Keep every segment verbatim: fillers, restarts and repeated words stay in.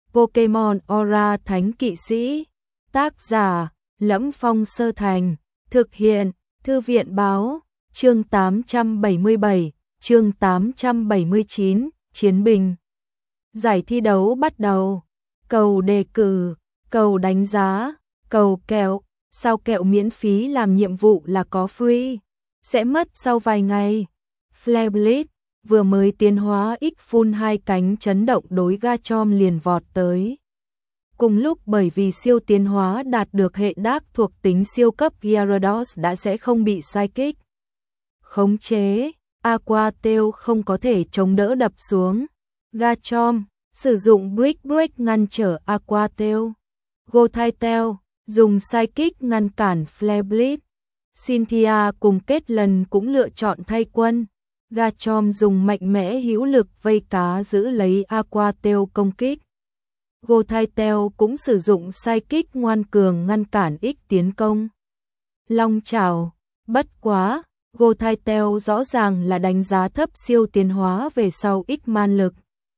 Pokemon Aura Thánh Kỵ Sĩ. Tác giả: Lẫm Phong Sơ Thành. Thực hiện: Thư viện báo. Chương tám trăm bảy mươi bảy, chương tám trăm bảy mươi chín, Chiến binh. Giải thi đấu bắt đầu. Cầu đề cử, cầu đánh giá, cầu kẹo. Sao kẹo miễn phí làm nhiệm vụ là có free, sẽ mất sau vài ngày. Flare Blitz vừa mới tiến hóa X full hai cánh chấn động đối Garchomp liền vọt tới. Cùng lúc bởi vì siêu tiến hóa đạt được hệ đác thuộc tính siêu cấp, Gyarados đã sẽ không bị psychic khống chế, Aqua Tail không có thể chống đỡ đập xuống. Garchomp sử dụng Brick Break ngăn trở Aqua Tail. Gothitelle dùng Psychic ngăn cản Flare Blitz. Cynthia cùng Caitlyn cũng lựa chọn thay quân. Garchomp dùng mạnh mẽ hữu lực vây cá giữ lấy Aqua Tail công kích. Gothitelle cũng sử dụng Psychic ngoan cường ngăn cản X tiến công. Long chảo, bất quá, Gothitelle rõ ràng là đánh giá thấp siêu tiến hóa về sau X man lực.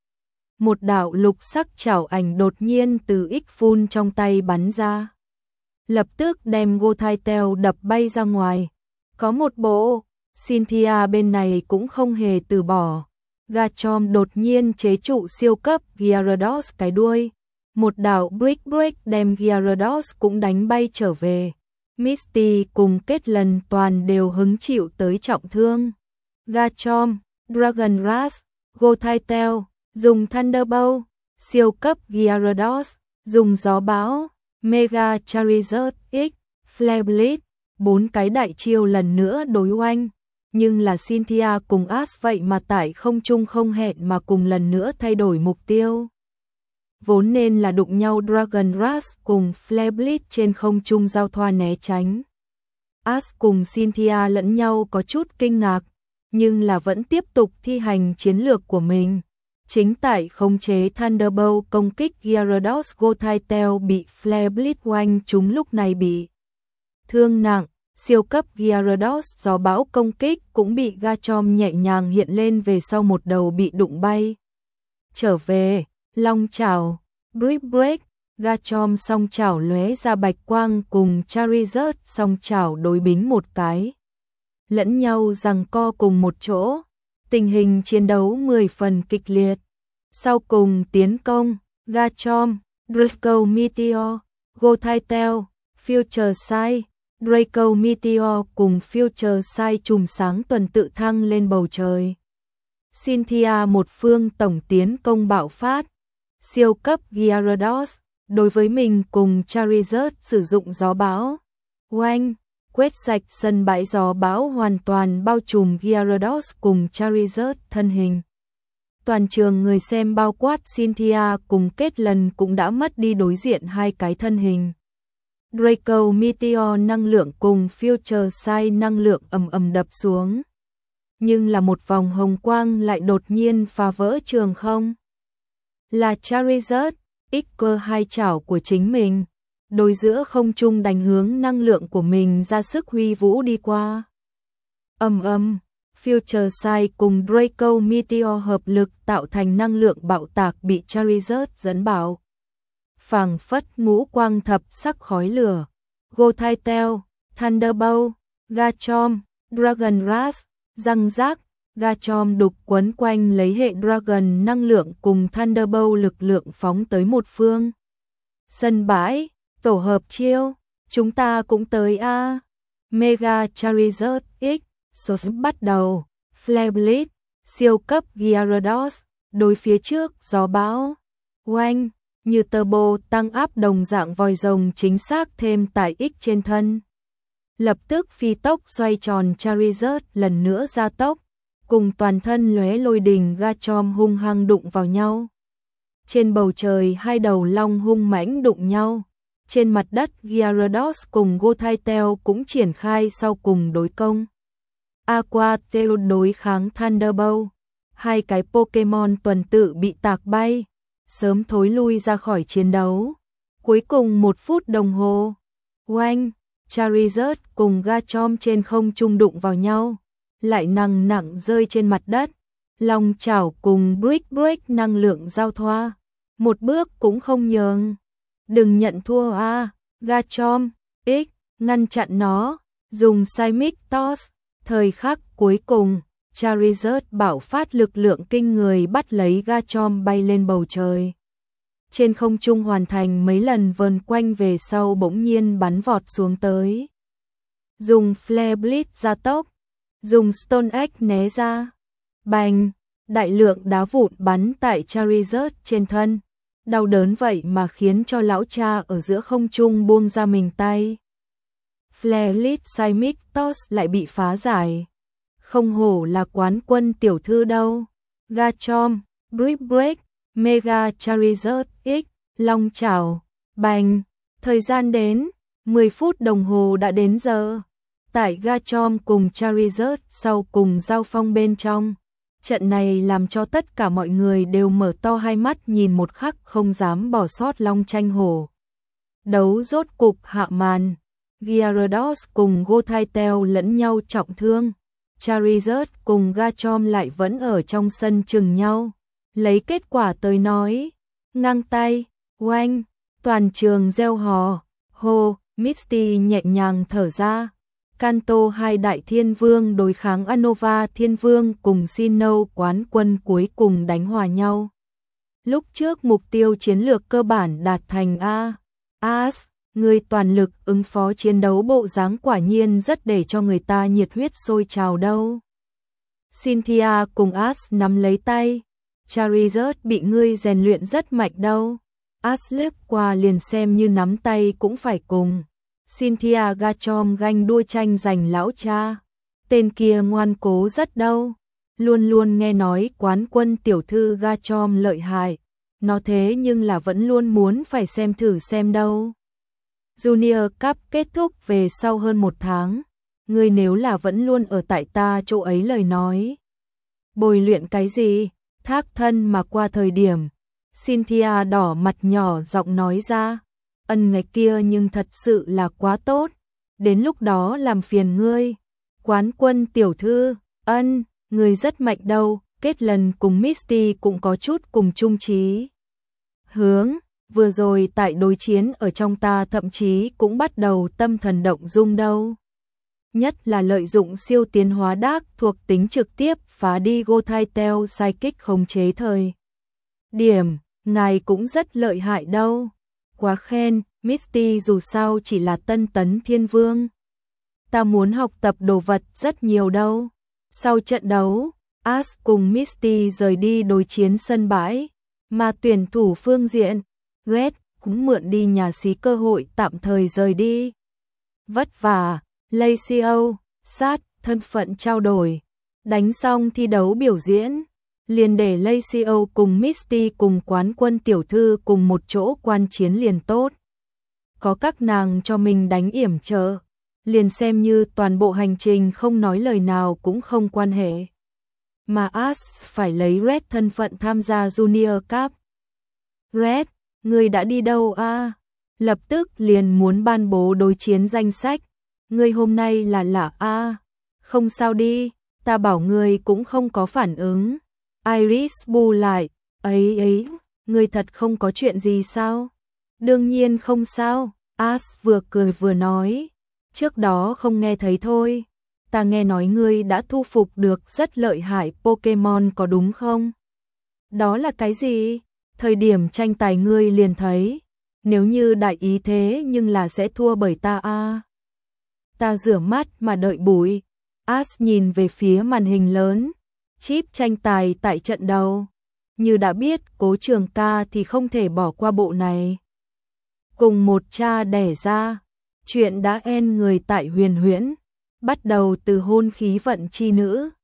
Một đạo lục sắc chảo ảnh đột nhiên từ X full trong tay bắn ra, lập tức đem Gothitelle đập bay ra ngoài. Có một bộ, Cynthia bên này cũng không hề từ bỏ. Garchomp đột nhiên chế trụ siêu cấp Gyarados cái đuôi. Một đạo Brick Break đem Gyarados cũng đánh bay trở về. Misty cùng Caitlyn toàn đều hứng chịu tới trọng thương. Garchomp, Dragon Rush, Gothitelle dùng Thunderbolt, siêu cấp Gyarados dùng gió bão, Mega Charizard X, Flare Blitz, bốn cái đại chiêu lần nữa đối oanh. Nhưng là Cynthia cùng Ash vậy mà tại không trung không hẹn mà cùng lần nữa thay đổi mục tiêu. Vốn nên là đụng nhau Dragon Rush cùng Flare Blitz trên không trung giao thoa né tránh. Ash cùng Cynthia lẫn nhau có chút kinh ngạc, nhưng là vẫn tiếp tục thi hành chiến lược của mình. Chính tại khống chế Thunderbolt công kích Gyarados, Gothitelle bị Flare Blitz oanh chúng lúc này bị thương nặng. Siêu cấp Gyarados gió bão công kích cũng bị Garchomp nhẹ nhàng hiện lên về sau một đầu bị đụng bay trở về. Long chảo, Brick Break, Garchomp song chảo lóe ra bạch quang cùng Charizard song chảo đối bính một cái, lẫn nhau giằng co cùng một chỗ. Tình hình chiến đấu mười phần kịch liệt. Sau cùng tiến công, Garchomp, Draco Meteor, Gothitelle, Future Sight, Draco Meteor cùng Future Sight chùm sáng tuần tự thăng lên bầu trời. Cynthia một phương tổng tiến công bạo phát. Siêu cấp Gyarados đối với mình cùng Charizard sử dụng gió bão. Oanh, quét sạch sân bãi, gió bão hoàn toàn bao trùm Gyarados cùng Charizard thân hình. Toàn trường người xem bao quát Cynthia cùng Caitlyn cũng đã mất đi đối diện hai cái thân hình. Draco Meteor năng lượng cùng Future Sight năng lượng ầm ầm đập xuống. Nhưng là một vòng hồng quang lại đột nhiên phá vỡ trường không. Là Charizard, X cơ hai chảo của chính mình, đối giữa không trung đánh hướng năng lượng của mình ra sức huy vũ đi qua. Ầm ầm, Future Sight cùng Draco Meteor hợp lực tạo thành năng lượng bạo tạc bị Charizard dẫn bảo. Phảng phất ngũ quang thập sắc khói lửa. Gothitelle, Thunderbolt, Garchomp, Dragon Rush, răng rác. Garchomp đục quấn quanh lấy hệ Dragon năng lượng cùng Thunderbolt lực lượng phóng tới một phương. Sân bãi, tổ hợp chiêu, chúng ta cũng tới a. Mega Charizard X, số bắt đầu. Flare Blitz, siêu cấp Gyarados, đối phía trước gió bão. Oanh, như turbo tăng áp đồng dạng vòi rồng chính xác thêm tại X trên thân. Lập tức phi tốc xoay tròn Charizard lần nữa gia tốc, cùng toàn thân lóe lôi đình Garchomp hung hăng đụng vào nhau. Trên bầu trời hai đầu long hung mãnh đụng nhau. Trên mặt đất Gyarados cùng Gothitelle cũng triển khai sau cùng đối công. Aqua Tail đối kháng Thunderbolt. Hai cái Pokemon tuần tự bị tạc bay, sớm thối lui ra khỏi chiến đấu. Cuối cùng một phút đồng hồ, oanh, Charizard cùng Garchomp trên không trung đụng vào nhau, lại nặng nặng rơi trên mặt đất. Long chảo cùng Brick Break năng lượng giao thoa. một bước cũng không nhường. Đừng nhận thua a, Garchomp X ngăn chặn nó, dùng Seismic Toss, thời khắc cuối cùng, Charizard bạo phát lực lượng kinh người bắt lấy Garchomp bay lên bầu trời. Trên không trung hoàn thành mấy lần vờn quanh về sau bỗng nhiên bắn vọt xuống tới. Dùng Flare Blitz gia tốc, dùng Stone Edge né ra. Bành, đại lượng đá vụn bắn tại Charizard trên thân. Đau đớn vậy mà khiến cho lão cha ở giữa không trung buông ra mình tay. Flare Blitz Seismic Toss lại bị phá giải. Không hổ là quán quân tiểu thư đâu. Garchomp, Brick Break, Mega Charizard X, Long Chảo, bành, thời gian đến, mười phút đồng hồ đã đến giờ. Tại Garchomp cùng Charizard sau cùng giao phong bên trong. Trận này làm cho tất cả mọi người đều mở to hai mắt nhìn một khắc không dám bỏ sót long tranh hổ. Đấu rốt cục hạ màn. Gyarados cùng Gothitelle lẫn nhau trọng thương. Charizard cùng Garchomp lại vẫn ở trong sân chừng nhau. Lấy kết quả tới nói. Ngang tay, oanh, toàn trường reo hò. Hô, Misty nhẹ nhàng thở ra. Kanto hai đại thiên vương đối kháng Unova thiên vương cùng Sinnoh quán quân cuối cùng đánh hòa nhau. Lúc trước mục tiêu chiến lược cơ bản đạt thành A. As, người toàn lực ứng phó chiến đấu bộ dáng quả nhiên rất để cho người ta nhiệt huyết sôi trào đâu. Cynthia cùng As nắm lấy tay. Charizard bị ngươi rèn luyện rất mạnh đâu. As lướt qua liền xem như nắm tay cũng phải cùng. Cynthia Garchomp ganh đua tranh giành lão cha. Tên kia ngoan cố rất đâu. Luôn luôn nghe nói quán quân tiểu thư Garchomp lợi hại. Nó thế nhưng là vẫn luôn muốn phải xem thử xem đâu. Junior Cup kết thúc về sau hơn một tháng. Ngươi nếu là vẫn luôn ở tại ta chỗ ấy lời nói. Bồi luyện cái gì? Thác thân mà qua thời điểm. Cynthia đỏ mặt nhỏ giọng nói ra. Ân ngày kia nhưng thật sự là quá tốt. Đến lúc đó làm phiền ngươi. Quán quân tiểu thư, ân, ngươi rất mạnh đâu. Kết lần cùng Misty cũng có chút cùng chung chí hướng. Vừa rồi tại đối chiến ở trong ta thậm chí cũng bắt đầu tâm thần động dung đâu. Nhất là lợi dụng siêu tiến hóa đác thuộc tính trực tiếp phá đi Gothitelle sai kích khống chế thời. Điểm, ngài cũng rất lợi hại đâu. Quá khen, Misty dù sao chỉ là tân tấn thiên vương. Ta muốn học tập đồ vật rất nhiều đâu. Sau trận đấu, As cùng Misty rời đi đối chiến sân bãi, mà tuyển thủ phương diện, Red cũng mượn đi nhà xí cơ hội tạm thời rời đi. Vất vả, Lacio, sát, thân phận trao đổi. Đánh xong thi đấu biểu diễn, liền để Lacio cùng Misty cùng quán quân tiểu thư cùng một chỗ quan chiến liền tốt. Có các nàng cho mình đánh yểm trợ, liền xem như toàn bộ hành trình không nói lời nào cũng không quan hệ. Mà As phải lấy Red thân phận tham gia Junior Cup. Red, ngươi đã đi đâu a? À? Lập tức liền muốn ban bố đối chiến danh sách. Ngươi hôm nay là lạ a? À? Không sao đi, ta bảo ngươi cũng không có phản ứng. Iris bu lại, ấy ấy, ngươi thật không có chuyện gì sao? Đương nhiên không sao, As vừa cười vừa nói. Trước đó không nghe thấy thôi. Ta nghe nói ngươi đã thu phục được rất lợi hại Pokemon có đúng không? Đó là cái gì? Thời điểm tranh tài ngươi liền thấy. Nếu như đại ý thế nhưng là sẽ thua bởi ta a. À. Ta rửa mắt mà đợi bụi. As nhìn về phía màn hình lớn. Chip tranh tài tại trận đầu. Như đã biết Cố Trường Ca thì không thể bỏ qua bộ này. Cùng một cha đẻ ra. Chuyện đã end người tại Huyền Huyễn. Bắt đầu từ hôn khí vận chi nữ.